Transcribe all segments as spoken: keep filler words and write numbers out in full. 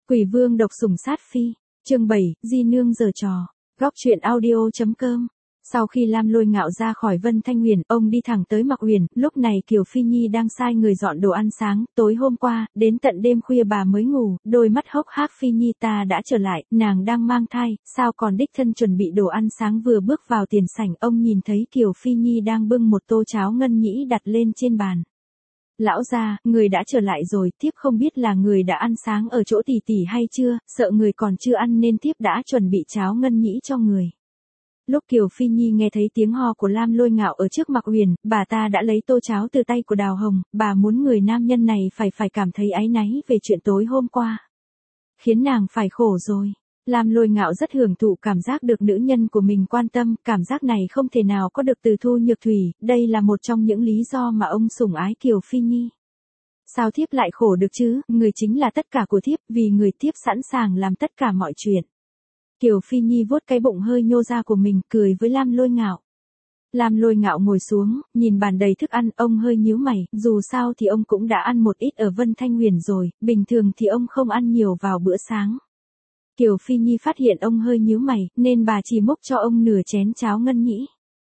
Quỷ vương độc sủng sát phi, chương bảy, Di nương giở trò, góc truyện audio.com. Sau khi Lam Lôi Ngạo ra khỏi Vân Thanh Huyền, ông đi thẳng tới Mặc Huyền, lúc này Kiều Phi Nhi đang sai người dọn đồ ăn sáng, tối hôm qua, đến tận đêm khuya bà mới ngủ, đôi mắt hốc hác Phi Nhi ta đã trở lại, nàng đang mang thai, sao còn đích thân chuẩn bị đồ ăn sáng. Vừa bước vào tiền sảnh, ông nhìn thấy Kiều Phi Nhi đang bưng một tô cháo ngân nhĩ đặt lên trên bàn. Lão gia, người đã trở lại rồi, thiếp không biết là người đã ăn sáng ở chỗ tỷ tỷ hay chưa, sợ người còn chưa ăn nên thiếp đã chuẩn bị cháo ngân nhĩ cho người. Lúc Kiều Phi Nhi nghe thấy tiếng ho của Lam Lôi Ngạo ở trước Mặc Huyền, bà ta đã lấy tô cháo từ tay của Đào Hồng, bà muốn người nam nhân này phải phải cảm thấy áy náy về chuyện tối hôm qua. Khiến nàng phải khổ rồi. Lam Lôi Ngạo rất hưởng thụ cảm giác được nữ nhân của mình quan tâm, cảm giác này không thể nào có được từ Thu Nhược Thủy, đây là một trong những lý do mà ông sủng ái Kiều Phi Nhi. Sao thiếp lại khổ được chứ, người chính là tất cả của thiếp, vì người thiếp sẵn sàng làm tất cả mọi chuyện. Kiều Phi Nhi vuốt cái bụng hơi nhô ra của mình, cười với Lam Lôi Ngạo. Lam Lôi Ngạo ngồi xuống, nhìn bàn đầy thức ăn, ông hơi nhíu mày, dù sao thì ông cũng đã ăn một ít ở Vân Thanh Huyền rồi, bình thường thì ông không ăn nhiều vào bữa sáng. Kiều Phi Nhi phát hiện ông hơi nhíu mày, nên bà chỉ múc cho ông nửa chén cháo ngân nhĩ.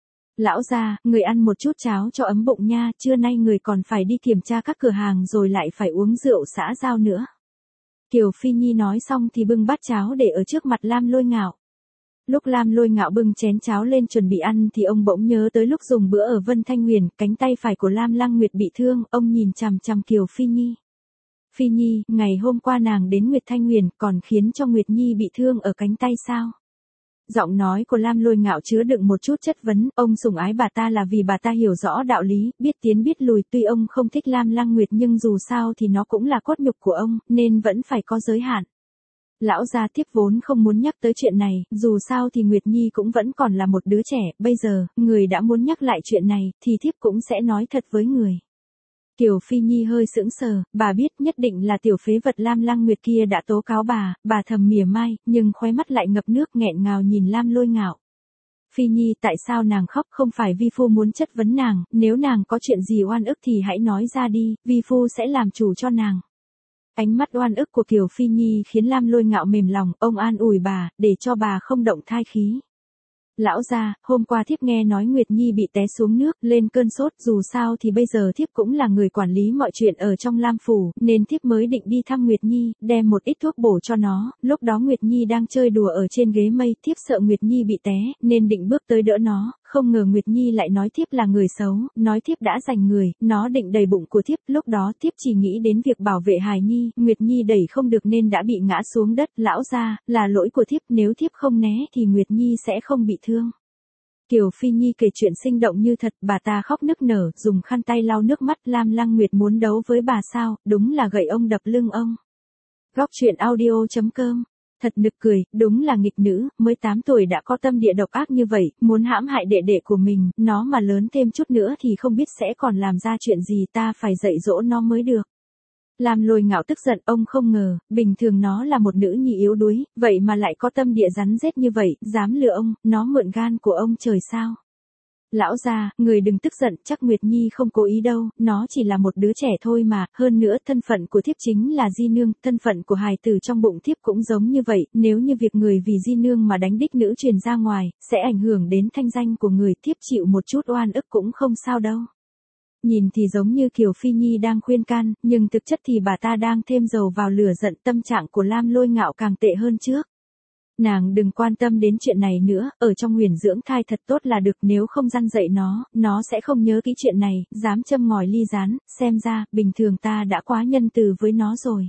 Lão gia, người ăn một chút cháo cho ấm bụng nha, trưa nay người còn phải đi kiểm tra các cửa hàng rồi lại phải uống rượu xã giao nữa. Kiều Phi Nhi nói xong thì bưng bát cháo để ở trước mặt Lam Lôi Ngạo. Lúc Lam Lôi Ngạo bưng chén cháo lên chuẩn bị ăn thì ông bỗng nhớ tới lúc dùng bữa ở Vân Thanh Huyền, cánh tay phải của Lam Lăng Nguyệt bị thương, ông nhìn chằm chằm Kiều Phi Nhi. Phi Nhi, ngày hôm qua nàng đến Nguyệt Thanh Huyền còn khiến cho Nguyệt Nhi bị thương ở cánh tay sao? Giọng nói của Lam Lôi Ngạo chứa đựng một chút chất vấn, ông sủng ái bà ta là vì bà ta hiểu rõ đạo lý, biết tiến biết lùi, tuy ông không thích Lam Lăng Nguyệt nhưng dù sao thì nó cũng là cốt nhục của ông, nên vẫn phải có giới hạn. Lão gia thiếp vốn không muốn nhắc tới chuyện này, dù sao thì Nguyệt Nhi cũng vẫn còn là một đứa trẻ, bây giờ, người đã muốn nhắc lại chuyện này, thì thiếp cũng sẽ nói thật với người. Kiều Phi Nhi hơi sững sờ, bà biết nhất định là tiểu phế vật Lam Lăng Nguyệt kia đã tố cáo bà, bà thầm mỉa mai, nhưng khóe mắt lại ngập nước nghẹn ngào nhìn Lam Lôi Ngạo. Phi Nhi, tại sao nàng khóc? Không phải vi phu muốn chất vấn nàng, nếu nàng có chuyện gì oan ức thì hãy nói ra đi, vi phu sẽ làm chủ cho nàng. Ánh mắt oan ức của Kiều Phi Nhi khiến Lam Lôi Ngạo mềm lòng, ông an ủi bà, để cho bà không động thai khí. Lão gia, hôm qua thiếp nghe nói Nguyệt Nhi bị té xuống nước, lên cơn sốt, dù sao thì bây giờ thiếp cũng là người quản lý mọi chuyện ở trong Lam phủ, nên thiếp mới định đi thăm Nguyệt Nhi, đem một ít thuốc bổ cho nó, lúc đó Nguyệt Nhi đang chơi đùa ở trên ghế mây, thiếp sợ Nguyệt Nhi bị té, nên định bước tới đỡ nó, không ngờ Nguyệt Nhi lại nói thiếp là người xấu, nói thiếp đã giành người, nó định đầy bụng của thiếp, lúc đó thiếp chỉ nghĩ đến việc bảo vệ hài nhi, Nguyệt Nhi đẩy không được nên đã bị ngã xuống đất, lão gia, là lỗi của thiếp, nếu thiếp không né thì Nguyệt Nhi sẽ không bị thương. Kiều Phi Nhi kể chuyện sinh động như thật, bà ta khóc nức nở, dùng khăn tay lau nước mắt. Lam Lăng Nguyệt muốn đấu với bà sao, đúng là gậy ông đập lưng ông. Góc truyện audio.com. Thật nực cười, đúng là nghịch nữ, mới tám tuổi đã có tâm địa độc ác như vậy, muốn hãm hại đệ đệ của mình, nó mà lớn thêm chút nữa thì không biết sẽ còn làm ra chuyện gì, ta phải dạy dỗ nó mới được. Lam Lôi Ngạo tức giận, ông không ngờ, bình thường nó là một nữ nhi yếu đuối, vậy mà lại có tâm địa rắn rết như vậy, dám lừa ông, nó mượn gan của ông trời sao? Lão gia, người đừng tức giận, chắc Nguyệt Nhi không cố ý đâu, nó chỉ là một đứa trẻ thôi mà, hơn nữa thân phận của thiếp chính là Di nương, thân phận của hài tử trong bụng thiếp cũng giống như vậy, nếu như việc người vì Di nương mà đánh đích nữ truyền ra ngoài, sẽ ảnh hưởng đến thanh danh của người, thiếp chịu một chút oan ức cũng không sao đâu. Nhìn thì giống như Kiều Phi Nhi đang khuyên can, nhưng thực chất thì bà ta đang thêm dầu vào lửa giận, tâm trạng của Lam Lôi Ngạo càng tệ hơn trước. Nàng đừng quan tâm đến chuyện này nữa, ở trong Huyền dưỡng thai thật tốt là được, nếu không răn dạy nó, nó sẽ không nhớ kỹ chuyện này, dám châm ngòi ly gián, xem ra, bình thường ta đã quá nhân từ với nó rồi.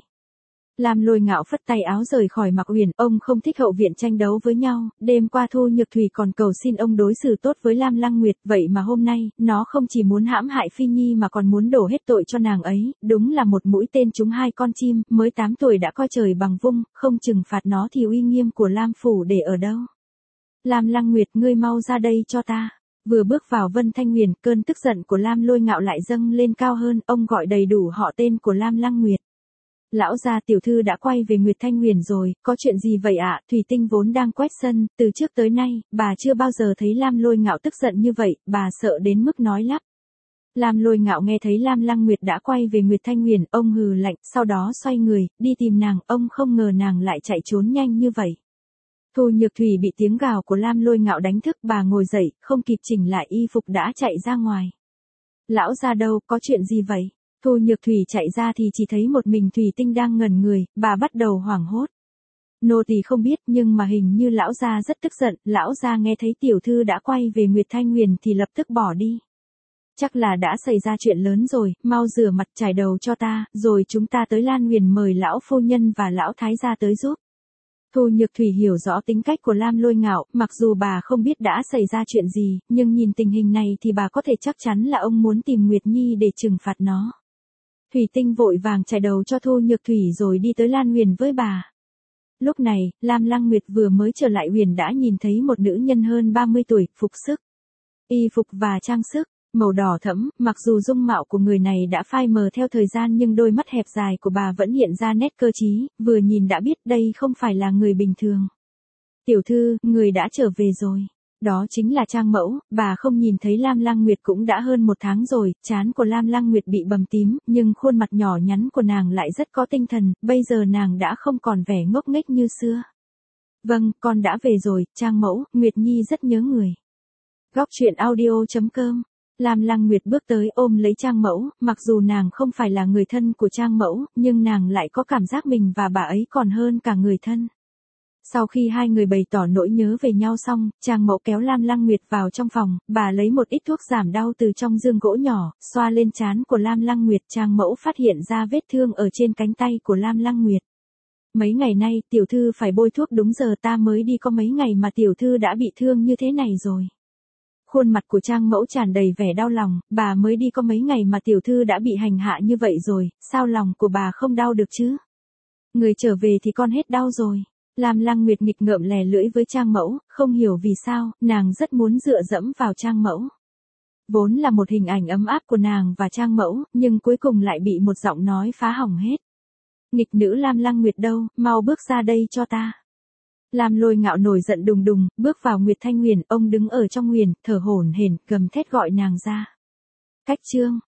Lam Lôi Ngạo phất tay áo rời khỏi Mặc Huyền, ông không thích hậu viện tranh đấu với nhau, đêm qua Thu Nhược Thủy còn cầu xin ông đối xử tốt với Lam Lăng Nguyệt, vậy mà hôm nay, nó không chỉ muốn hãm hại Phi Nhi mà còn muốn đổ hết tội cho nàng ấy, đúng là một mũi tên trúng hai con chim, mới tám tuổi đã coi trời bằng vung, không trừng phạt nó thì uy nghiêm của Lam phủ để ở đâu. Lam Lăng Nguyệt, ngươi mau ra đây cho ta. Vừa bước vào Vân Thanh Huyền, cơn tức giận của Lam Lôi Ngạo lại dâng lên cao hơn, ông gọi đầy đủ họ tên của Lam Lăng Nguyệt. Lão gia, tiểu thư đã quay về Nguyệt Thanh Huyền rồi, có chuyện gì vậy ạ? Thủy Tinh vốn đang quét sân, từ trước tới nay, bà chưa bao giờ thấy Lam Lôi Ngạo tức giận như vậy, bà sợ đến mức nói lắp. Lam Lôi Ngạo nghe thấy Lam Lăng Nguyệt đã quay về Nguyệt Thanh Huyền, ông hừ lạnh, sau đó xoay người, đi tìm nàng, ông không ngờ nàng lại chạy trốn nhanh như vậy. Thu Nhược Thủy bị tiếng gào của Lam Lôi Ngạo đánh thức, bà ngồi dậy, không kịp chỉnh lại y phục đã chạy ra ngoài. Lão gia đâu, có chuyện gì vậy? Thu Nhược Thủy chạy ra thì chỉ thấy một mình Thủy Tinh đang ngẩn người, bà bắt đầu hoảng hốt. Nô tỳ không biết, nhưng mà hình như lão gia rất tức giận, lão gia nghe thấy tiểu thư đã quay về Nguyệt Thanh Huyền thì lập tức bỏ đi. Chắc là đã xảy ra chuyện lớn rồi, mau rửa mặt chải đầu cho ta, rồi chúng ta tới Lan Huyền mời lão phu nhân và lão thái gia tới giúp. Thu Nhược Thủy hiểu rõ tính cách của Lam Lôi Ngạo, mặc dù bà không biết đã xảy ra chuyện gì, nhưng nhìn tình hình này thì bà có thể chắc chắn là ông muốn tìm Nguyệt Nhi để trừng phạt nó. Thủy Tinh vội vàng chải đầu cho Thu Nhược Thủy rồi đi tới Lan Huyền với bà. Lúc này, Lam Lăng Nguyệt vừa mới trở lại huyền đã nhìn thấy một nữ nhân hơn ba mươi tuổi, phục sức, y phục và trang sức màu đỏ thẫm, mặc dù dung mạo của người này đã phai mờ theo thời gian nhưng đôi mắt hẹp dài của bà vẫn hiện ra nét cơ trí, vừa nhìn đã biết đây không phải là người bình thường. Tiểu thư, người đã trở về rồi. Đó chính là Trang Mẫu, bà không nhìn thấy Lam Lăng Nguyệt cũng đã hơn một tháng rồi, trán của Lam Lăng Nguyệt bị bầm tím, nhưng khuôn mặt nhỏ nhắn của nàng lại rất có tinh thần, bây giờ nàng đã không còn vẻ ngốc nghếch như xưa. Vâng, con đã về rồi, Trang Mẫu, Nguyệt Nhi rất nhớ người. Góc truyện audio chấm com. Lam Lăng Nguyệt bước tới ôm lấy Trang Mẫu, mặc dù nàng không phải là người thân của Trang Mẫu, nhưng nàng lại có cảm giác mình và bà ấy còn hơn cả người thân. Sau khi hai người bày tỏ nỗi nhớ về nhau xong, Trang Mẫu kéo Lam Lăng Nguyệt vào trong phòng, bà lấy một ít thuốc giảm đau từ trong dương gỗ nhỏ, xoa lên trán của Lam Lăng Nguyệt. Trang Mẫu phát hiện ra vết thương ở trên cánh tay của Lam Lăng Nguyệt. Mấy ngày nay, tiểu thư phải bôi thuốc đúng giờ, ta mới đi có mấy ngày mà tiểu thư đã bị thương như thế này rồi. Khuôn mặt của Trang Mẫu tràn đầy vẻ đau lòng, bà mới đi có mấy ngày mà tiểu thư đã bị hành hạ như vậy rồi, sao lòng của bà không đau được chứ? Người trở về thì con hết đau rồi. Lam Lăng Nguyệt nghịch ngợm lè lưỡi với Trang Mẫu, không hiểu vì sao, nàng rất muốn dựa dẫm vào Trang Mẫu. Vốn là một hình ảnh ấm áp của nàng và Trang Mẫu, nhưng cuối cùng lại bị một giọng nói phá hỏng hết. Nghịch nữ Lam Lăng Nguyệt đâu, mau bước ra đây cho ta. Lam Lôi Ngạo nổi giận đùng đùng, bước vào Nguyệt Thanh Huyền, ông đứng ở trong huyền, thở hổn hển, gầm thét gọi nàng ra. Cách chương